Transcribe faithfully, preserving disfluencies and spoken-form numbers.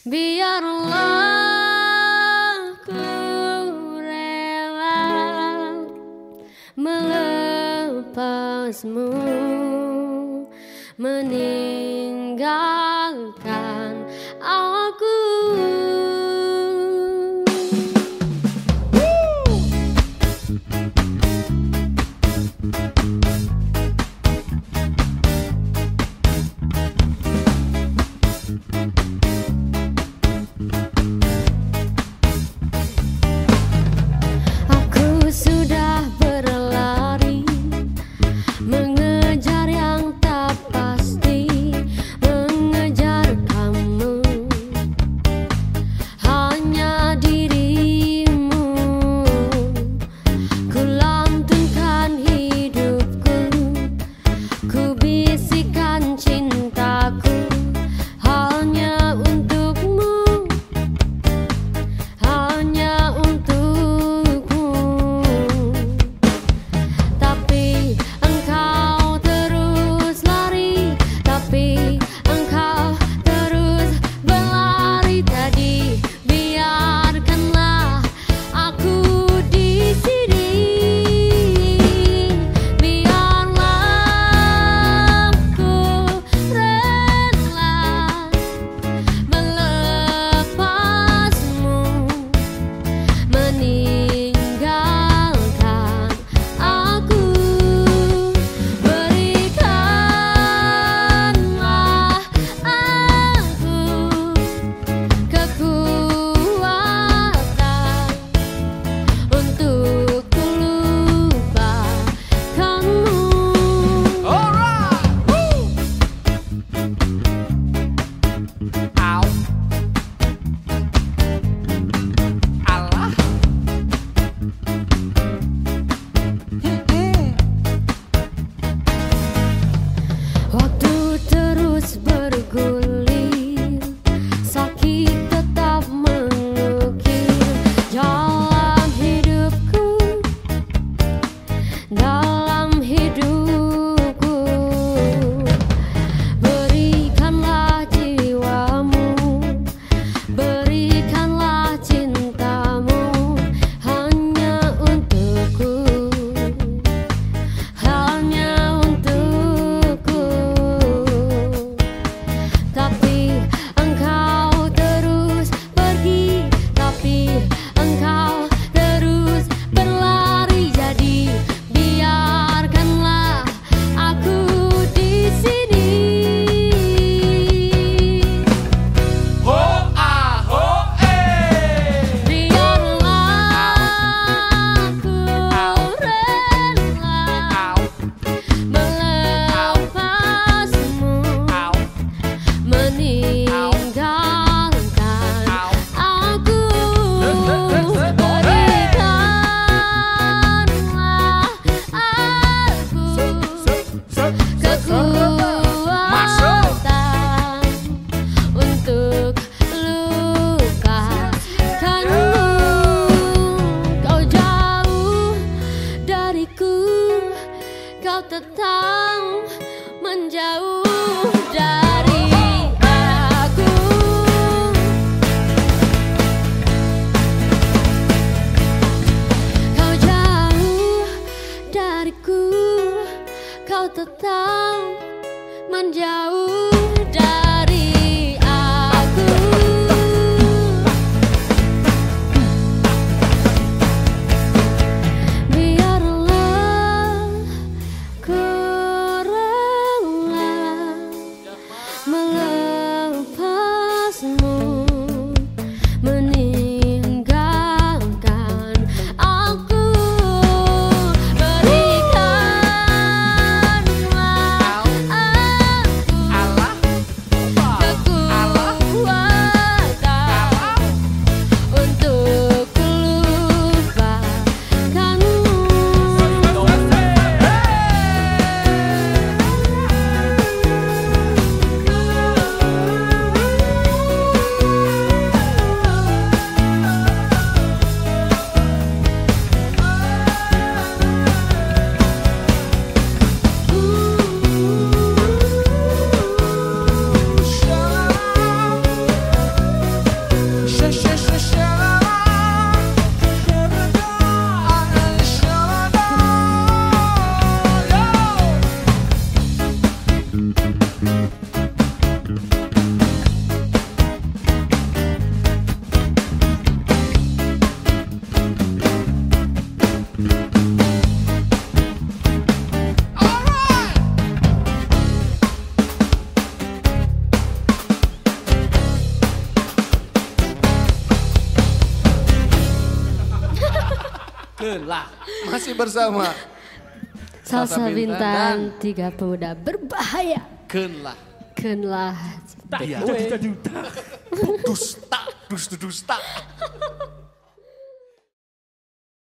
Biarlah ku rela melepasmu, meninggalkan aku. Aku sudah berlari mengejar yang tak pasti, mengejar kamu, hanya dirimu. Ku lantunkan hidupku, ku bisikan cintaku hanya untukmu, hanya untukmu. Tapi engkau terus lari, tapi engkau terus berlari. Tadi biarkanlah aku di sini, biarlah ku rela melepasmu, meninggalkan aku. Berikanlah aku kekuatan untuk ku lupakanmu. Alright, woo. Ow. Allah. Mm-mm. Waktu terus bergulir, sakit tetap mengukir dalam hidupku, dalam hidupku. Berikanlah jiwamu, berikanlah cintamu hanya untukku, hanya untukku. Tapi engkau terus pergi, tapi engkau terus berlari. Jadi biarkanlah aku di sini. Ho ah ho eh. Biarlah aku rela Ow. melepasmu, Ow. meninggalkan Ow. aku. Berikanlah aku kekuatan untuk lupakanmu. Kau jauh dariku, kau tetap menjauh dari aku. Kau jauh dariku, kau tetap menjauh dari aku. Biarlah ku rela melepasmu, meninggalkan aku. Berikanlah aku Alah. Masih bersama Salsa Salsa Bintang Bintang, tiga pemuda berbahaya. Keun lah. Kenlah. Tak Iya. dusta dusta. Dus tak dus dus tak.